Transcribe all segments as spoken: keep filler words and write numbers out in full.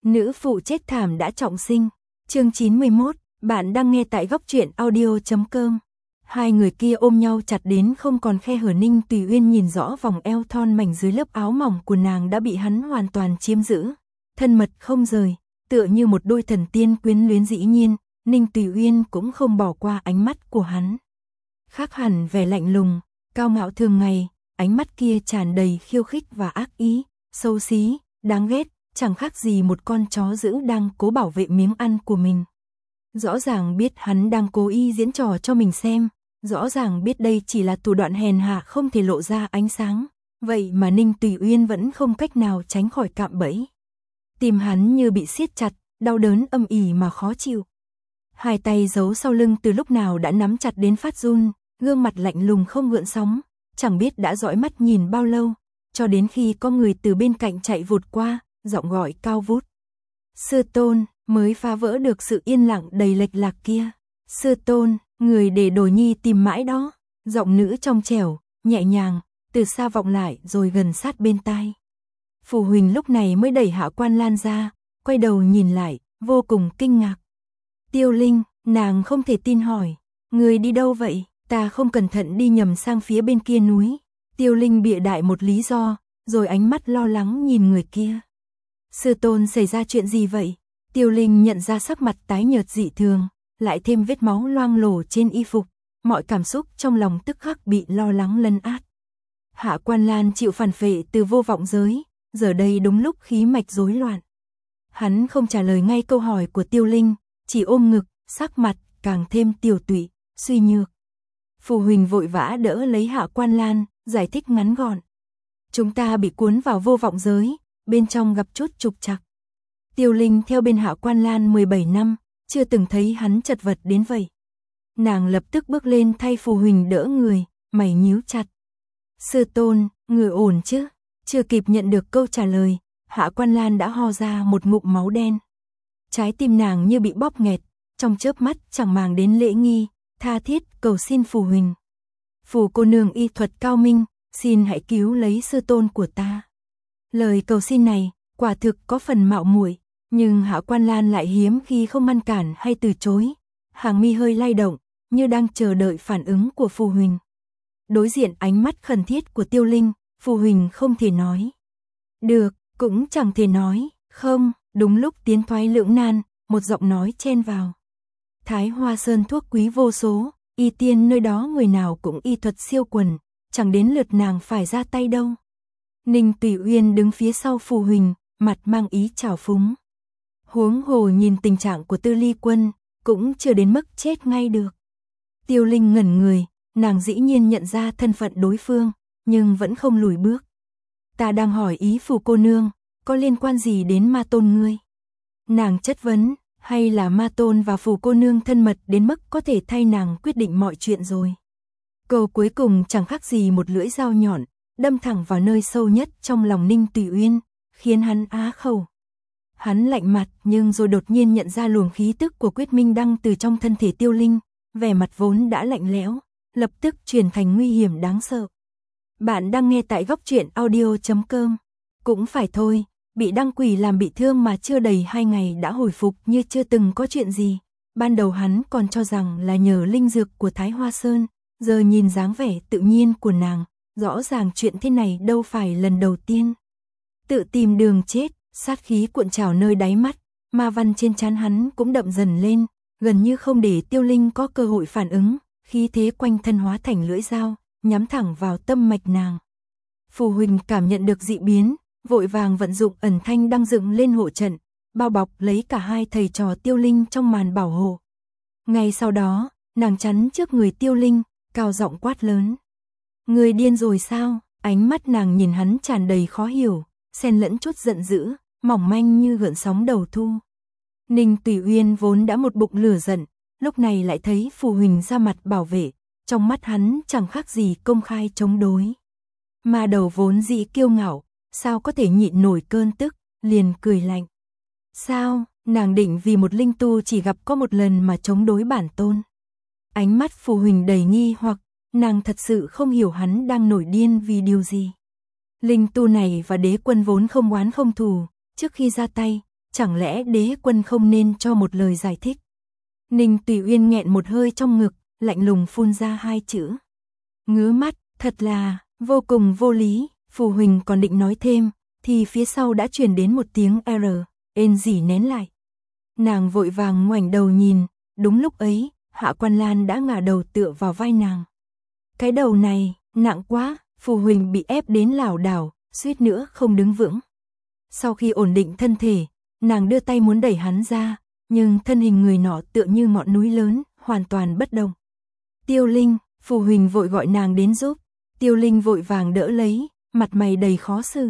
Nữ phụ chết thảm đã trọng sinh. Chương chín mươi mốt, bạn đang nghe tại góc truyện audio chấm com. Hai người kia ôm nhau chặt đến không còn khe hở. Ninh Tùy Uyên nhìn rõ vòng eo thon mảnh dưới lớp áo mỏng của nàng đã bị hắn hoàn toàn chiếm giữ, thân mật không rời, tựa như một đôi thần tiên quyến luyến. Dĩ nhiên, Ninh Tùy Uyên cũng không bỏ qua ánh mắt của hắn. Khác hẳn vẻ lạnh lùng, cao ngạo thường ngày, ánh mắt kia tràn đầy khiêu khích và ác ý, xấu xí, đáng ghét, chẳng khác gì một con chó dữ đang cố bảo vệ miếng ăn của mình. Rõ ràng biết hắn đang cố ý diễn trò cho mình xem, rõ ràng biết đây chỉ là thủ đoạn hèn hạ không thể lộ ra ánh sáng, vậy mà Ninh Tùy Uyên vẫn không cách nào tránh khỏi cạm bẫy. Tim hắn như bị siết chặt, đau đớn âm ỉ mà khó chịu. Hai tay giấu sau lưng từ lúc nào đã nắm chặt đến phát run, gương mặt lạnh lùng không gợn sóng, chẳng biết đã dõi mắt nhìn bao lâu, cho đến khi có người từ bên cạnh chạy vụt qua, giọng gọi cao vút. Sư tôn, mới phá vỡ được sự yên lặng đầy lệch lạc kia. Sư tôn, người để Đồ Nhi tìm mãi đó. Giọng nữ trong trẻo, nhẹ nhàng, từ xa vọng lại rồi gần sát bên tai. Phù Huỳnh lúc này mới đẩy Hạ Quan Lan ra, quay đầu nhìn lại, vô cùng kinh ngạc. Tiêu Linh, nàng không thể tin hỏi, người đi đâu vậy? Ta không cẩn thận đi nhầm sang phía bên kia núi. Tiêu Linh bịa đại một lý do, rồi ánh mắt lo lắng nhìn người kia. Sư tôn xảy ra chuyện gì vậy? Tiêu Linh nhận ra sắc mặt tái nhợt dị thường, lại thêm vết máu loang lổ trên y phục, mọi cảm xúc trong lòng tức khắc bị lo lắng lấn át. Hạ Quan Lan chịu phản phệ từ vô vọng giới, giờ đây đúng lúc khí mạch rối loạn. Hắn không trả lời ngay câu hỏi của Tiêu Linh, chỉ ôm ngực, sắc mặt càng thêm tiều tụy, suy nhược. Phù Huỳnh vội vã đỡ lấy Hạ Quan Lan, giải thích ngắn gọn. Chúng ta bị cuốn vào vô vọng giới, bên trong gặp chút trục trặc. Tiêu Linh theo bên Hạ Quan Lan mười bảy năm, chưa từng thấy hắn chật vật đến vậy. Nàng lập tức bước lên thay Phù Huỳnh đỡ người, mày nhíu chặt. Sư tôn, người ổn chứ? Chưa kịp nhận được câu trả lời, Hạ Quan Lan đã ho ra một ngụm máu đen. Trái tim nàng như bị bóp nghẹt, trong chớp mắt chẳng màng đến lễ nghi, tha thiết cầu xin Phù Huỳnh. Phù cô nương y thuật cao minh, xin hãy cứu lấy sư tôn của ta. Lời cầu xin này, quả thực có phần mạo muội, nhưng Hạ Quan Lan lại hiếm khi không ngăn cản hay từ chối. Hàng mi hơi lay động, như đang chờ đợi phản ứng của Phù Huỳnh. Đối diện ánh mắt khẩn thiết của Tiêu Linh, Phù Huỳnh không thể nói được, cũng chẳng thể nói không. Đúng lúc tiến thoái lưỡng nan, một giọng nói chen vào. Thái Hoa Sơn thuốc quý vô số, y tiên nơi đó người nào cũng y thuật siêu quần, chẳng đến lượt nàng phải ra tay đâu. Ninh Tùy Uyên đứng phía sau Phù Huỳnh, mặt mang ý trào phúng. Huống hồ nhìn tình trạng của Tư Ly Quân, cũng chưa đến mức chết ngay được. Tiêu Linh ngẩn người, nàng dĩ nhiên nhận ra thân phận đối phương, nhưng vẫn không lùi bước. Ta đang hỏi ý Phù cô nương, có liên quan gì đến Ma Tôn ngươi? Nàng chất vấn, hay là Ma Tôn và Phù cô nương thân mật đến mức có thể thay nàng quyết định mọi chuyện rồi? Câu cuối cùng chẳng khác gì một lưỡi dao nhọn, đâm thẳng vào nơi sâu nhất trong lòng Ninh Tùy Uyên, khiến hắn á khẩu. Hắn lạnh mặt nhưng rồi đột nhiên nhận ra luồng khí tức của Quyết Minh Đăng từ trong thân thể Tiêu Linh, vẻ mặt vốn đã lạnh lẽo, lập tức chuyển thành nguy hiểm đáng sợ. Bạn đang nghe tại góc truyện audio chấm com. Cũng phải thôi, bị Đăng Quỷ làm bị thương mà chưa đầy hai ngày đã hồi phục như chưa từng có chuyện gì. Ban đầu hắn còn cho rằng là nhờ linh dược của Thái Hoa Sơn, giờ nhìn dáng vẻ tự nhiên của nàng, rõ ràng chuyện thế này đâu phải lần đầu tiên. Tự tìm đường chết, sát khí cuộn trào nơi đáy mắt, ma văn trên trán hắn cũng đậm dần lên, gần như không để Tiêu Linh có cơ hội phản ứng, khí thế quanh thân hóa thành lưỡi dao, nhắm thẳng vào tâm mạch nàng. Phù Huỳnh cảm nhận được dị biến, vội vàng vận dụng ẩn thanh đang dựng lên hộ trận, bao bọc lấy cả hai thầy trò Tiêu Linh trong màn bảo hộ. Ngay sau đó, nàng chắn trước người Tiêu Linh, cao giọng quát lớn. Người điên rồi sao? Ánh mắt nàng nhìn hắn tràn đầy khó hiểu, xen lẫn chút giận dữ, mỏng manh như gợn sóng đầu thu. Ninh Tùy Uyên vốn đã một bụng lửa giận, lúc này lại thấy Phù Huỳnh ra mặt bảo vệ, trong mắt hắn chẳng khác gì công khai chống đối. Mà đầu vốn dĩ kiêu ngạo, sao có thể nhịn nổi cơn tức, liền cười lạnh. Sao, nàng định vì một linh tu chỉ gặp có một lần mà chống đối bản tôn? Ánh mắt Phù Huỳnh đầy nghi hoặc, nàng thật sự không hiểu hắn đang nổi điên vì điều gì. Linh tu này và đế quân vốn không oán không thù, trước khi ra tay, chẳng lẽ đế quân không nên cho một lời giải thích? Ninh Tùy Uyên nghẹn một hơi trong ngực, lạnh lùng phun ra hai chữ. Ngứa mắt, thật là, vô cùng vô lý. Phù Huỳnh còn định nói thêm, thì phía sau đã truyền đến một tiếng R, ên dỉ nén lại. Nàng vội vàng ngoảnh đầu nhìn, đúng lúc ấy, Hạ Quan Lan đã ngả đầu tựa vào vai nàng. Cái đầu này, nặng quá, Phù Huỳnh bị ép đến lảo đảo, suýt nữa không đứng vững. Sau khi ổn định thân thể, nàng đưa tay muốn đẩy hắn ra, nhưng thân hình người nọ tựa như ngọn núi lớn, hoàn toàn bất động. Tiêu Linh, Phù Huỳnh vội gọi nàng đến giúp. Tiêu Linh vội vàng đỡ lấy, mặt mày đầy khó xử.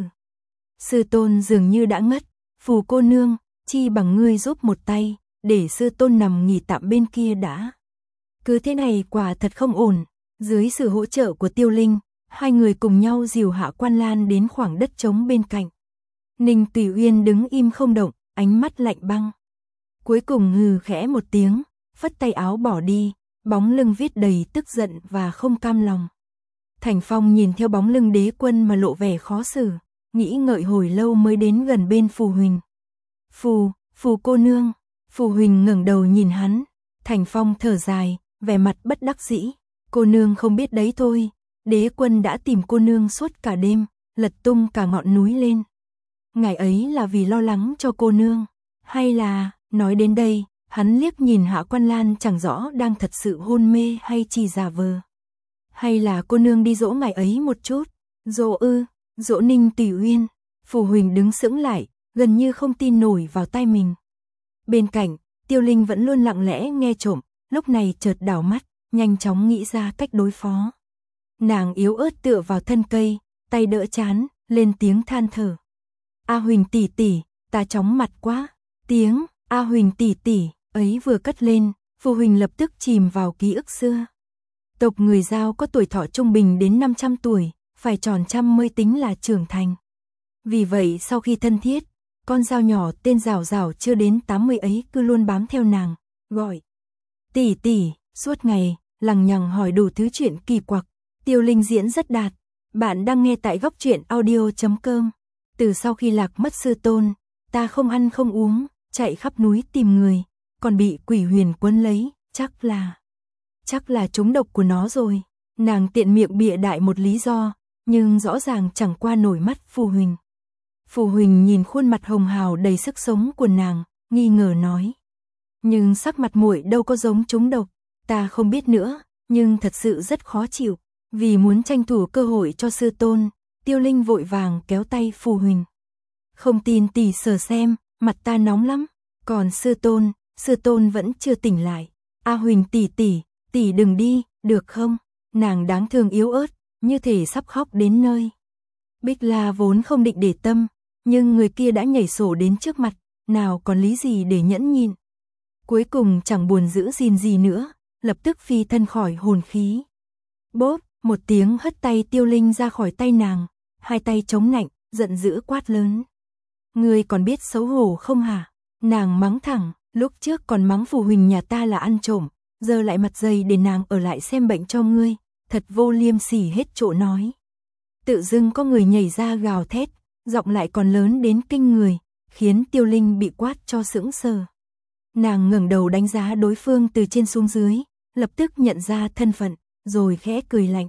Sư tôn dường như đã ngất, Phù cô nương, chi bằng ngươi giúp một tay, để sư tôn nằm nghỉ tạm bên kia đã. Cứ thế này quả thật không ổn. Dưới sự hỗ trợ của Tiêu Linh, hai người cùng nhau dìu Hạ Quan Lan đến khoảng đất trống bên cạnh. Ninh Tùy Uyên đứng im không động, ánh mắt lạnh băng. Cuối cùng hừ khẽ một tiếng, phất tay áo bỏ đi, bóng lưng viết đầy tức giận và không cam lòng. Thành Phong nhìn theo bóng lưng đế quân mà lộ vẻ khó xử, nghĩ ngợi hồi lâu mới đến gần bên Phù Huỳnh. Phù, Phù cô nương. Phù Huỳnh ngẩng đầu nhìn hắn. Thành Phong thở dài, vẻ mặt bất đắc dĩ. Cô nương không biết đấy thôi, đế quân đã tìm cô nương suốt cả đêm, lật tung cả ngọn núi lên. Ngày ấy là vì lo lắng cho cô nương, hay là, nói đến đây, hắn liếc nhìn Hạ Quan Lan chẳng rõ đang thật sự hôn mê hay chỉ giả vờ. Hay là cô nương đi dỗ ngày ấy một chút, dỗ ư, dỗ Ninh Tùy Uyên. Phù Huỳnh đứng sững lại, gần như không tin nổi vào tai mình. Bên cạnh, Tiêu Linh vẫn luôn lặng lẽ nghe trộm, lúc này chợt đảo mắt, nhanh chóng nghĩ ra cách đối phó. Nàng yếu ớt tựa vào thân cây, tay đỡ chán, lên tiếng than thở. A Huỳnh tỷ tỷ, ta chóng mặt quá. Tiếng A Huỳnh tỷ tỷ ấy vừa cất lên, Phù Huỳnh lập tức chìm vào ký ức xưa. Tộc người Dao có tuổi thọ trung bình đến năm trăm tuổi, phải tròn trăm mới tính là trưởng thành. Vì vậy sau khi thân thiết, con dao nhỏ tên Rào Rào chưa đến tám mươi ấy cứ luôn bám theo nàng, gọi tỷ tỷ, suốt ngày, lằng nhằng hỏi đủ thứ chuyện kỳ quặc. Tiêu Linh diễn rất đạt. Bạn đang nghe tại góc truyện audio chấm com. Từ sau khi lạc mất sư tôn, ta không ăn không uống, chạy khắp núi tìm người, còn bị quỷ huyền quấn lấy, chắc là... Chắc là trúng độc của nó rồi. Nàng tiện miệng bịa đại một lý do, nhưng rõ ràng chẳng qua nổi mắt Phù Huỳnh. Phù Huỳnh nhìn khuôn mặt hồng hào đầy sức sống của nàng, nghi ngờ nói. Nhưng sắc mặt muội đâu có giống trúng độc, ta không biết nữa, nhưng thật sự rất khó chịu. Vì muốn tranh thủ cơ hội cho sư tôn, Tiêu Linh vội vàng kéo tay Phù Huỳnh. Không tin tỷ sờ xem, mặt ta nóng lắm. Còn sư tôn, sư tôn vẫn chưa tỉnh lại. A Huỳnh tỷ tỷ, tỷ đừng đi, được không? Nàng đáng thương yếu ớt, như thể sắp khóc đến nơi. Bích La vốn không định để tâm, nhưng người kia đã nhảy sổ đến trước mặt, nào còn lý gì để nhẫn nhịn. Cuối cùng chẳng buồn giữ gìn gì nữa, lập tức phi thân khỏi hồn khí. Bốp, một tiếng hất tay Tiêu Linh ra khỏi tay nàng, hai tay chống nạnh, giận dữ quát lớn. Ngươi còn biết xấu hổ không hả? Nàng mắng thẳng, lúc trước còn mắng Phù Huỳnh nhà ta là ăn trộm, giờ lại mặt dày để nàng ở lại xem bệnh cho ngươi, thật vô liêm sỉ hết chỗ nói. Tự dưng có người nhảy ra gào thét, giọng lại còn lớn đến kinh người, khiến Tiêu Linh bị quát cho sững sờ. Nàng ngẩng đầu đánh giá đối phương từ trên xuống dưới, lập tức nhận ra thân phận, rồi khẽ cười lạnh.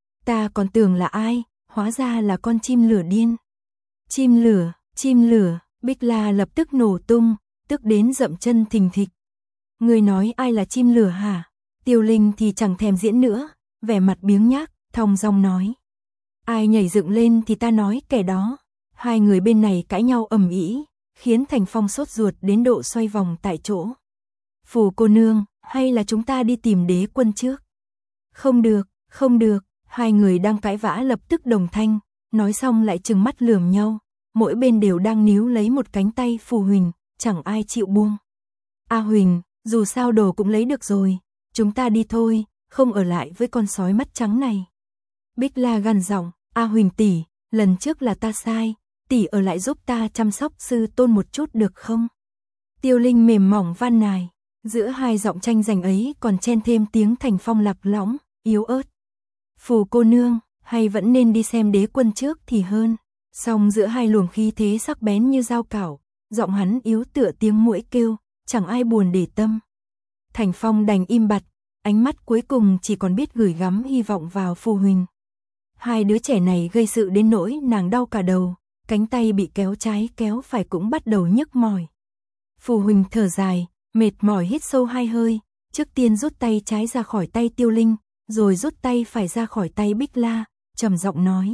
Ta còn tưởng là ai, hóa ra là con chim lửa điên. Chim lửa, chim lửa, Bích La lập tức nổ tung, tức đến dậm chân thình thịch. Ngươi nói ai là chim lửa hả? Tiêu Linh thì chẳng thèm diễn nữa, vẻ mặt biếng nhác, thong dong nói. Ai nhảy dựng lên thì ta nói kẻ đó. Hai người bên này cãi nhau ầm ĩ, khiến Thành Phong sốt ruột đến độ xoay vòng tại chỗ. Phù cô nương, hay là chúng ta đi tìm đế quân trước? Không được, không được, hai người đang cãi vã lập tức đồng thanh, nói xong lại trừng mắt lườm nhau, mỗi bên đều đang níu lấy một cánh tay Phù Huỳnh, chẳng ai chịu buông. A Huỳnh, dù sao đồ cũng lấy được rồi, chúng ta đi thôi, không ở lại với con sói mắt trắng này. Bích La gằn giọng, A Huỳnh tỷ, lần trước là ta sai, tỷ ở lại giúp ta chăm sóc sư tôn một chút được không? Tiêu Linh mềm mỏng van nài, giữa hai giọng tranh giành ấy còn chen thêm tiếng Thành Phong lạc lõng, yếu ớt. Phù cô nương, hay vẫn nên đi xem đế quân trước thì hơn. Song giữa hai luồng khí thế sắc bén như dao cảo, giọng hắn yếu tựa tiếng muỗi kêu, chẳng ai buồn để tâm. Thành Phong đành im bặt, ánh mắt cuối cùng chỉ còn biết gửi gắm hy vọng vào Phù Huỳnh. Hai đứa trẻ này gây sự đến nỗi nàng đau cả đầu, cánh tay bị kéo trái kéo phải cũng bắt đầu nhức mỏi. Phù Huỳnh thở dài, mệt mỏi hít sâu hai hơi, trước tiên rút tay trái ra khỏi tay Tiêu Linh, rồi rút tay phải ra khỏi tay Bích La, trầm giọng nói.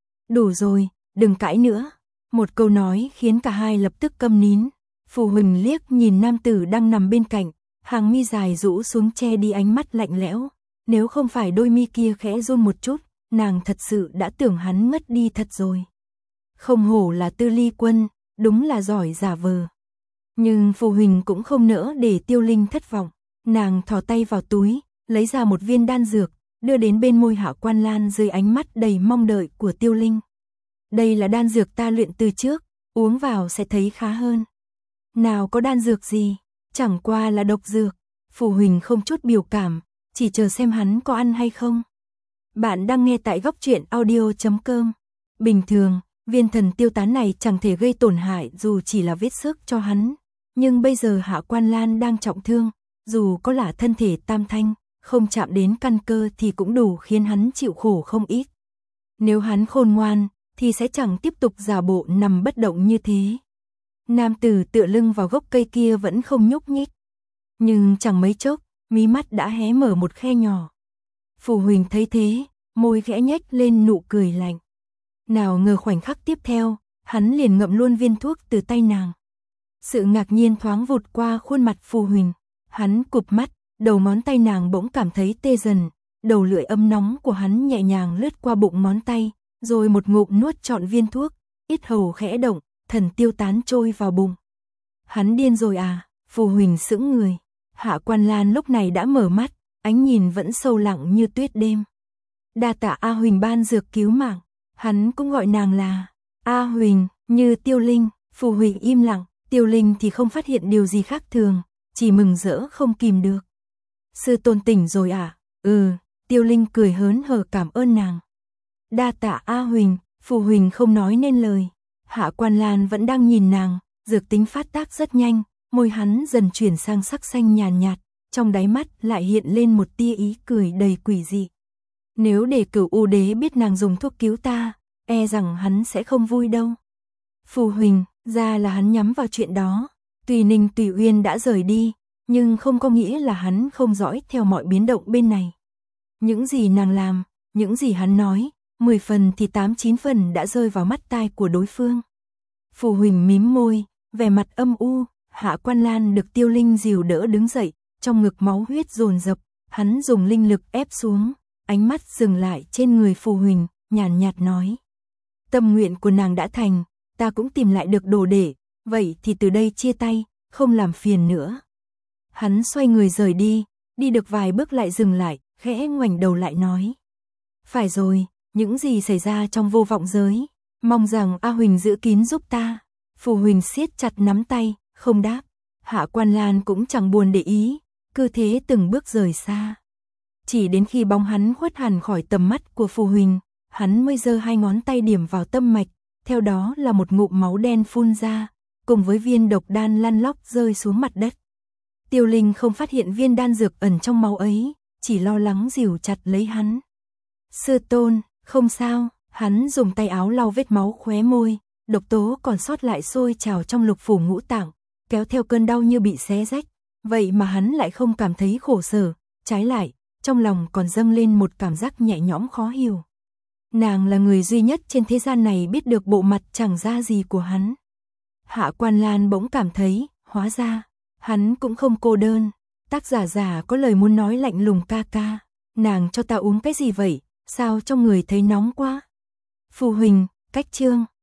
Đủ rồi, đừng cãi nữa. Một câu nói khiến cả hai lập tức câm nín. Phù Huỳnh liếc nhìn nam tử đang nằm bên cạnh, hàng mi dài rũ xuống che đi ánh mắt lạnh lẽo. Nếu không phải đôi mi kia khẽ run một chút, nàng thật sự đã tưởng hắn mất đi thật rồi. Không hổ là Tư Ly Quân, đúng là giỏi giả vờ. Nhưng Phù Huỳnh cũng không nỡ để Tiêu Linh thất vọng. Nàng thò tay vào túi, lấy ra một viên đan dược, đưa đến bên môi Hạ Quan Lan dưới ánh mắt đầy mong đợi của Tiêu Linh. Đây là đan dược ta luyện từ trước, uống vào sẽ thấy khá hơn. Nào có đan dược gì, chẳng qua là độc dược. Phù Huỳnh không chút biểu cảm, chỉ chờ xem hắn có ăn hay không. Bạn đang nghe tại góc truyện audio chấm com. Bình thường, viên thần tiêu tán này chẳng thể gây tổn hại dù chỉ là vết xước cho hắn. Nhưng bây giờ Hạ Quan Lan đang trọng thương, dù có là thân thể tam thanh, không chạm đến căn cơ thì cũng đủ khiến hắn chịu khổ không ít. Nếu hắn khôn ngoan, thì sẽ chẳng tiếp tục giả bộ nằm bất động như thế. Nam tử tựa lưng vào gốc cây kia vẫn không nhúc nhích. Nhưng chẳng mấy chốc, mí mắt đã hé mở một khe nhỏ. Phù Huỳnh thấy thế, môi khẽ nhếch lên nụ cười lạnh. Nào ngờ khoảnh khắc tiếp theo, hắn liền ngậm luôn viên thuốc từ tay nàng. Sự ngạc nhiên thoáng vụt qua khuôn mặt Phù Huỳnh. Hắn cụp mắt, đầu ngón tay nàng bỗng cảm thấy tê dần. Đầu lưỡi ấm nóng của hắn nhẹ nhàng lướt qua bụng ngón tay, rồi một ngụm nuốt trọn viên thuốc, yết hầu khẽ động, thần tiêu tán trôi vào bụng. Hắn điên rồi à? Phù Huỳnh sững người. Hạ Quan Lan lúc này đã mở mắt, ánh nhìn vẫn sâu lặng như tuyết đêm. Đa tạ A Huỳnh ban dược cứu mạng. Hắn cũng gọi nàng là A Huỳnh, như Tiêu Linh. Phù Huỳnh im lặng, Tiêu Linh thì không phát hiện điều gì khác thường, chỉ mừng rỡ không kìm được. Sư tôn tỉnh rồi à? Ừ, Tiêu Linh cười hớn hở cảm ơn nàng. Đa tạ A Huỳnh. Phù Huỳnh không nói nên lời. Hạ Quan Lan vẫn đang nhìn nàng, dược tính phát tác rất nhanh, môi hắn dần chuyển sang sắc xanh nhàn nhạt, trong đáy mắt lại hiện lên một tia ý cười đầy quỷ dị. Nếu để Cửu U Đế biết nàng dùng thuốc cứu ta, e rằng hắn sẽ không vui đâu. Phù Huỳnh, ra là hắn nhắm vào chuyện đó. Tùy Ninh Tùy Uyên đã rời đi, nhưng không có nghĩa là hắn không dõi theo mọi biến động bên này. Những gì nàng làm, những gì hắn nói, mười phần thì tám chín phần đã rơi vào mắt tai của đối phương. Phù Huỳnh mím môi, vẻ mặt âm u. Hạ Quan Lan được Tiêu Linh dìu đỡ đứng dậy, trong ngực máu huyết dồn dập, hắn dùng linh lực ép xuống, ánh mắt dừng lại trên người Phù Huỳnh, nhàn nhạt nói. Tâm nguyện của nàng đã thành, ta cũng tìm lại được đồ để, vậy thì từ đây chia tay, không làm phiền nữa. Hắn xoay người rời đi, đi được vài bước lại dừng lại, khẽ ngoảnh đầu lại nói. Phải rồi, những gì xảy ra trong vô vọng giới, mong rằng A Huỳnh giữ kín giúp ta. Phù Huỳnh siết chặt nắm tay, không đáp. Hạ Quan Lan cũng chẳng buồn để ý, cứ thế từng bước rời xa. Chỉ đến khi bóng hắn khuất hẳn khỏi tầm mắt của Phù Huỳnh, hắn mới giơ hai ngón tay điểm vào tâm mạch, theo đó là một ngụm máu đen phun ra, cùng với viên độc đan lăn lóc rơi xuống mặt đất. Tiêu Linh không phát hiện viên đan dược ẩn trong máu ấy, chỉ lo lắng dìu chặt lấy hắn. Sư tôn, không sao. Hắn dùng tay áo lau vết máu khóe môi, độc tố còn sót lại sôi trào trong lục phủ ngũ tạng, kéo theo cơn đau như bị xé rách. Vậy mà hắn lại không cảm thấy khổ sở, trái lại, trong lòng còn dâng lên một cảm giác nhẹ nhõm khó hiểu. Nàng là người duy nhất trên thế gian này biết được bộ mặt chẳng ra gì của hắn. Hạ Quan Lan bỗng cảm thấy, hóa ra, hắn cũng không cô đơn. Tác giả già có lời muốn nói lạnh lùng ca ca. Nàng cho ta uống cái gì vậy, sao trong người thấy nóng quá? Phù Huỳnh, cách chương.